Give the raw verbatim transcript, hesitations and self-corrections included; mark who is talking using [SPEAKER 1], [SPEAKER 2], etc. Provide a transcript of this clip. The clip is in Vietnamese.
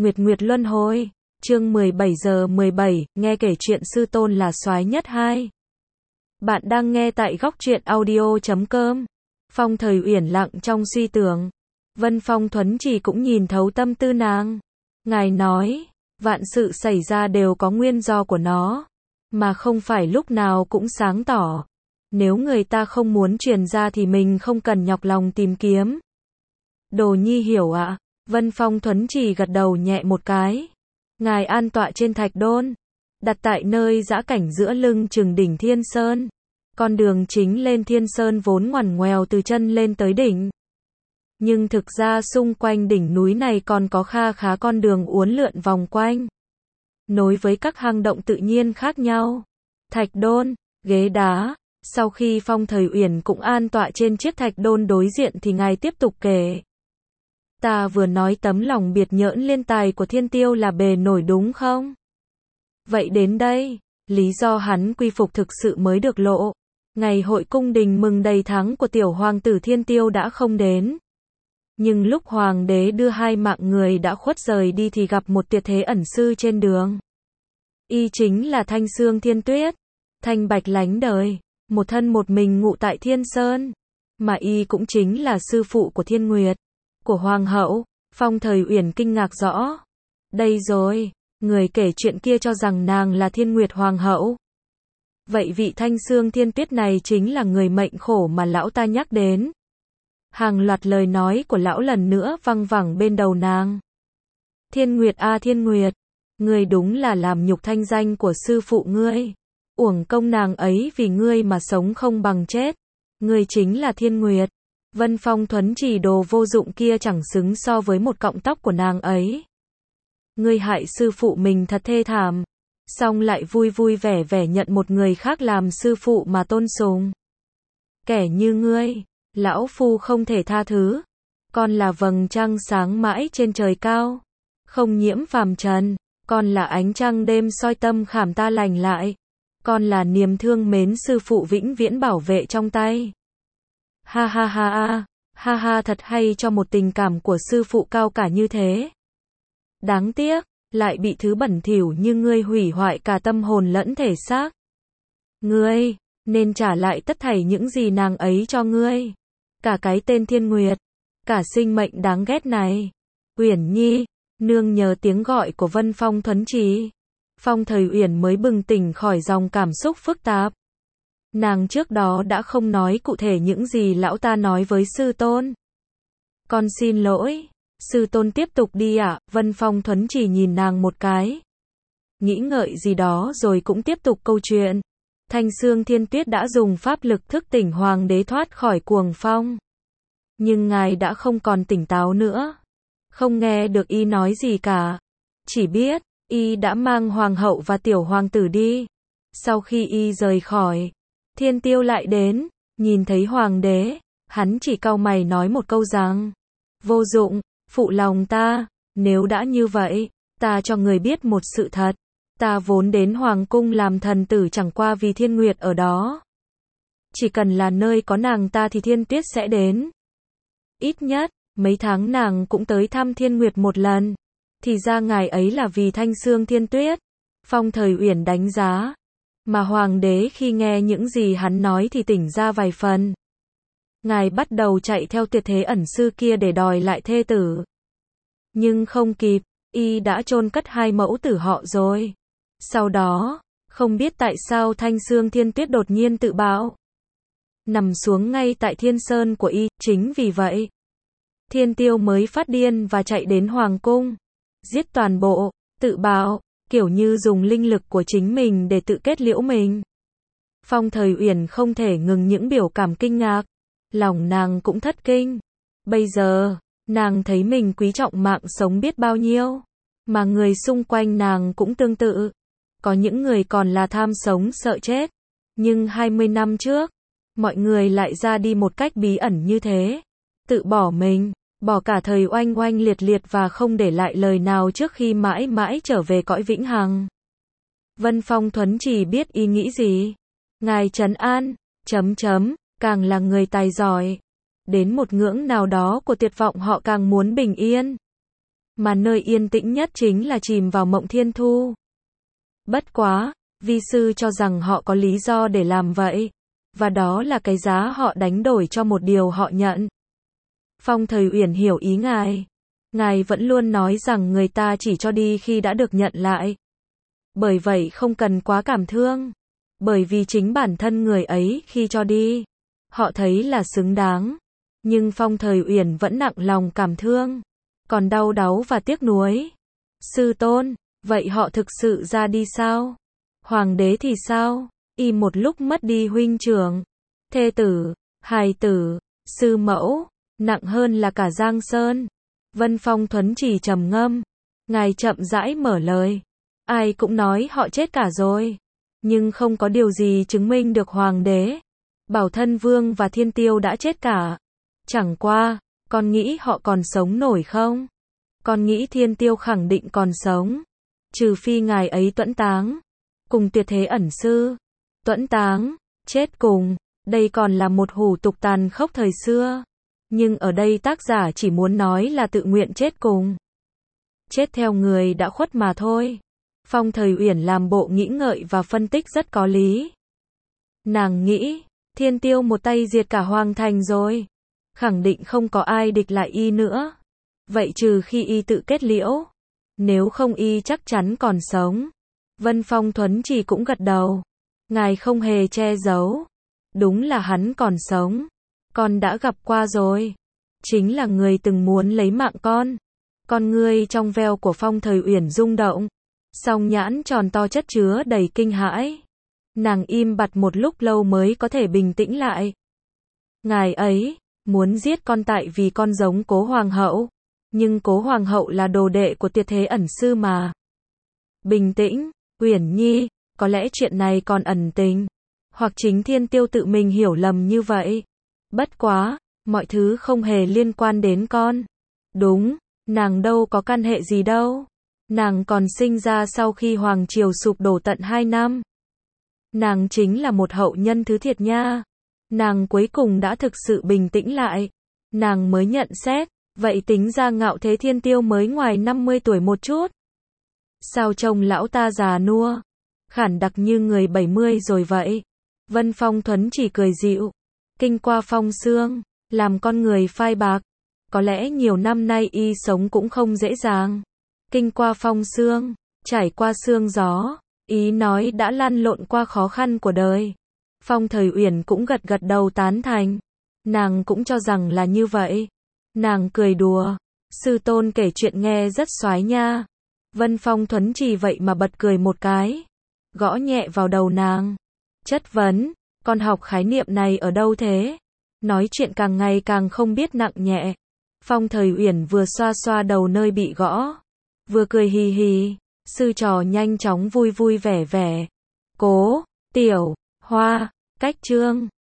[SPEAKER 1] Nguyệt Nguyệt luân hồi. Chương mười bảy giờ mười bảy, nghe kể chuyện sư tôn là soái nhất hai. Bạn đang nghe tại góc truyện audio chấm com. Phong Thời Uyển lặng trong suy tưởng. Vân Phong Thuấn Trì cũng nhìn thấu tâm tư nàng. Ngài nói, vạn sự xảy ra đều có nguyên do của nó, mà không phải lúc nào cũng sáng tỏ. Nếu người ta không muốn truyền ra thì mình không cần nhọc lòng tìm kiếm. Đồ nhi hiểu ạ. À? Vân Phong Thuấn Trì gật đầu nhẹ một cái. Ngài an tọa trên thạch đôn, đặt tại nơi dã cảnh giữa lưng chừng đỉnh Thiên Sơn. Con đường chính lên Thiên Sơn vốn ngoằn ngoèo từ chân lên tới đỉnh. Nhưng thực ra xung quanh đỉnh núi này còn có kha khá con đường uốn lượn vòng quanh, nối với các hang động tự nhiên khác nhau. Thạch đôn, ghế đá. Sau khi Phong Thời Uyển cũng an tọa trên chiếc thạch đôn đối diện thì ngài tiếp tục kể. Ta vừa nói tấm lòng biệt nhỡn liên tài của Thiên Tiêu là bề nổi đúng không? Vậy đến đây, lý do hắn quy phục thực sự mới được lộ. Ngày hội cung đình mừng đầy tháng của tiểu hoàng tử Thiên Tiêu đã không đến. Nhưng lúc hoàng đế đưa hai mạng người đã khuất rời đi thì gặp một tuyệt thế ẩn sư trên đường. Y chính là Thanh Xương Thiên Tuyết, thanh bạch lánh đời, một thân một mình ngụ tại Thiên Sơn. Mà y cũng chính là sư phụ của Thiên Nguyệt, của Hoàng hậu. Phong Thời Uyển kinh ngạc rõ. Đây rồi, người kể chuyện kia cho rằng nàng là Thiên Nguyệt Hoàng hậu. Vậy vị Thanh Xương Thiên Tuyết này chính là người mệnh khổ mà lão ta nhắc đến. Hàng loạt lời nói của lão lần nữa văng vẳng bên đầu nàng. Thiên Nguyệt a à, Thiên Nguyệt, ngươi đúng là làm nhục thanh danh của sư phụ ngươi. Uổng công nàng ấy vì ngươi mà sống không bằng chết. Ngươi chính là Thiên Nguyệt. Vân Phong Thuấn Trì đồ vô dụng kia chẳng xứng so với một cọng tóc của nàng ấy. Ngươi hại sư phụ mình thật thê thảm, xong lại vui vui vẻ vẻ nhận một người khác làm sư phụ mà tôn sùng. Kẻ như ngươi, lão phu không thể tha thứ. Con là vầng trăng sáng mãi trên trời cao, không nhiễm phàm trần. Con là ánh trăng đêm soi tâm khảm ta lành lại. Con là niềm thương mến sư phụ vĩnh viễn bảo vệ trong tay. Ha ha ha ha, ha ha thật hay cho một tình cảm của sư phụ cao cả như thế. Đáng tiếc, lại bị thứ bẩn thỉu như ngươi hủy hoại cả tâm hồn lẫn thể xác. Ngươi, nên trả lại tất thảy những gì nàng ấy cho ngươi. Cả cái tên Thiên Nguyệt, cả sinh mệnh đáng ghét này. Uyển Nhi, nương nhờ tiếng gọi của Vân Phong Thuấn Trì. Phong Thời Uyển mới bừng tỉnh khỏi dòng cảm xúc phức tạp. Nàng trước đó đã không nói cụ thể những gì lão ta nói với sư tôn. Con xin lỗi, sư tôn tiếp tục đi ạ. À? Vân Phong Thuấn Trì nhìn nàng một cái, nghĩ ngợi gì đó rồi cũng tiếp tục câu chuyện. Thanh Xương Thiên Tuyết đã dùng pháp lực thức tỉnh hoàng đế thoát khỏi cuồng phong. Nhưng ngài đã không còn tỉnh táo nữa. Không nghe được y nói gì cả. Chỉ biết, y đã mang hoàng hậu và tiểu hoàng tử đi. Sau khi y rời khỏi, Thiên Tiêu lại đến, nhìn thấy hoàng đế, hắn chỉ cau mày nói một câu rằng, vô dụng, phụ lòng ta. Nếu đã như vậy, ta cho người biết một sự thật. Ta vốn đến hoàng cung làm thần tử chẳng qua vì Thiên Nguyệt ở đó. Chỉ cần là nơi có nàng ta thì Thiên Tuyết sẽ đến. Ít nhất, mấy tháng nàng cũng tới thăm Thiên Nguyệt một lần. Thì ra ngài ấy là vì Thanh Xương Thiên Tuyết. Phong Thời Uyển đánh giá. Mà hoàng đế khi nghe những gì hắn nói thì tỉnh ra vài phần. Ngài bắt đầu chạy theo tuyệt thế ẩn sư kia để đòi lại thê tử. Nhưng không kịp, y đã chôn cất hai mẫu tử họ rồi. Sau đó, không biết tại sao Thanh Xương Thiên Tuyết đột nhiên tự bạo, nằm xuống ngay tại Thiên Sơn của y. Chính vì vậy, Thiên Tiêu mới phát điên và chạy đến hoàng cung, giết toàn bộ, tự bạo, kiểu như dùng linh lực của chính mình để tự kết liễu mình. Phong Thời Uyển không thể ngừng những biểu cảm kinh ngạc, lòng nàng cũng thất kinh. Bây giờ, nàng thấy mình quý trọng mạng sống biết bao nhiêu, mà người xung quanh nàng cũng tương tự. Có những người còn là tham sống sợ chết, nhưng hai mươi năm trước, mọi người lại ra đi một cách bí ẩn như thế, tự bỏ mình, bỏ cả thời oanh oanh liệt liệt và không để lại lời nào trước khi mãi mãi trở về cõi vĩnh hằng. Vân Phong Thuấn Trì biết ý nghĩ gì. Ngài trấn an, chấm chấm, càng là người tài giỏi. Đến một ngưỡng nào đó của tuyệt vọng họ càng muốn bình yên. mà nơi yên tĩnh nhất chính là chìm vào mộng thiên thu. Bất quá, vi sư cho rằng họ có lý do để làm vậy, và đó là cái giá họ đánh đổi cho một điều họ nhận. Phong Thời Uyển hiểu ý ngài. Ngài vẫn luôn nói rằng người ta chỉ cho đi khi đã được nhận lại. Bởi vậy không cần quá cảm thương. Bởi vì chính bản thân người ấy khi cho đi, họ thấy là xứng đáng. Nhưng Phong Thời Uyển vẫn nặng lòng cảm thương, còn đau đáu và tiếc nuối. Sư tôn, vậy họ thực sự ra đi sao? Hoàng đế thì sao? Y một lúc mất đi huynh trưởng, thê tử, hài tử, sư mẫu, nặng hơn là cả Giang Sơn. Vân Phong Thuấn chỉ trầm ngâm. Ngài chậm rãi mở lời. Ai cũng nói họ chết cả rồi. Nhưng không có điều gì chứng minh được Hoàng đế, Bảo Thân Vương và Thiên Tiêu đã chết cả. Chẳng qua, con nghĩ họ còn sống nổi không? Con nghĩ Thiên Tiêu khẳng định còn sống. Trừ phi ngài ấy tuẫn táng. Cùng Tuyệt Thế Ẩn Sư. Tuẫn táng, chết cùng. Đây còn là một hủ tục tàn khốc thời xưa. Nhưng ở đây tác giả chỉ muốn nói là tự nguyện chết cùng. Chết theo người đã khuất mà thôi. Phong Thời Uyển làm bộ nghĩ ngợi và phân tích rất có lý. Nàng nghĩ, Thiên Tiêu một tay diệt cả Hoàng Thành rồi. Khẳng định không có ai địch lại y nữa. Vậy trừ khi y tự kết liễu. Nếu không y chắc chắn còn sống. Vân Phong Thuấn chỉ cũng gật đầu. Ngài không hề che giấu. Đúng là hắn còn sống. Con đã gặp qua rồi. Chính là người từng muốn lấy mạng con. Con ngươi trong veo của Phong Thời Uyển rung động. Song nhãn tròn to chất chứa đầy kinh hãi. Nàng im bặt một lúc lâu mới có thể bình tĩnh lại. Ngài ấy muốn giết con tại vì con giống Cố Hoàng hậu. Nhưng Cố Hoàng hậu là đồ đệ của Tuyệt Thế Ẩn Sư mà. Bình tĩnh, Uyển Nhi, có lẽ chuyện này còn ẩn tình. Hoặc chính Thiên Tiêu tự mình hiểu lầm như vậy. Bất quá, mọi thứ không hề liên quan đến con. Đúng, nàng đâu có căn hệ gì đâu. Nàng còn sinh ra sau khi Hoàng Triều sụp đổ tận hai năm. Nàng chính là một hậu nhân thứ thiệt nha. Nàng cuối cùng đã thực sự bình tĩnh lại. Nàng mới nhận xét, vậy tính ra Ngạo Thế Thiên Tiêu mới ngoài năm mươi tuổi một chút. Sao trông lão ta già nua, khản đặc như người bảy mươi rồi vậy? Vân Phong Thuấn chỉ cười dịu. Kinh qua phong sương, làm con người phai bạc. Có lẽ nhiều năm nay y sống cũng không dễ dàng. Kinh qua phong sương, trải qua sương gió, ý nói đã lăn lộn qua khó khăn của đời. Phong Thời Uyển cũng gật gật đầu tán thành. Nàng cũng cho rằng là như vậy. Nàng cười đùa. Sư tôn kể chuyện nghe rất xoái nha. Vân Phong Thuấn chỉ vậy mà bật cười một cái. Gõ nhẹ vào đầu nàng. Chất vấn, con học khái niệm này ở đâu thế? Nói chuyện càng ngày càng không biết nặng nhẹ. Phong Thời Uyển vừa xoa xoa đầu nơi bị gõ, vừa cười hì hì. Sư trò nhanh chóng vui vui vẻ vẻ. Cố, Tiểu, Hoa, Cách Chương.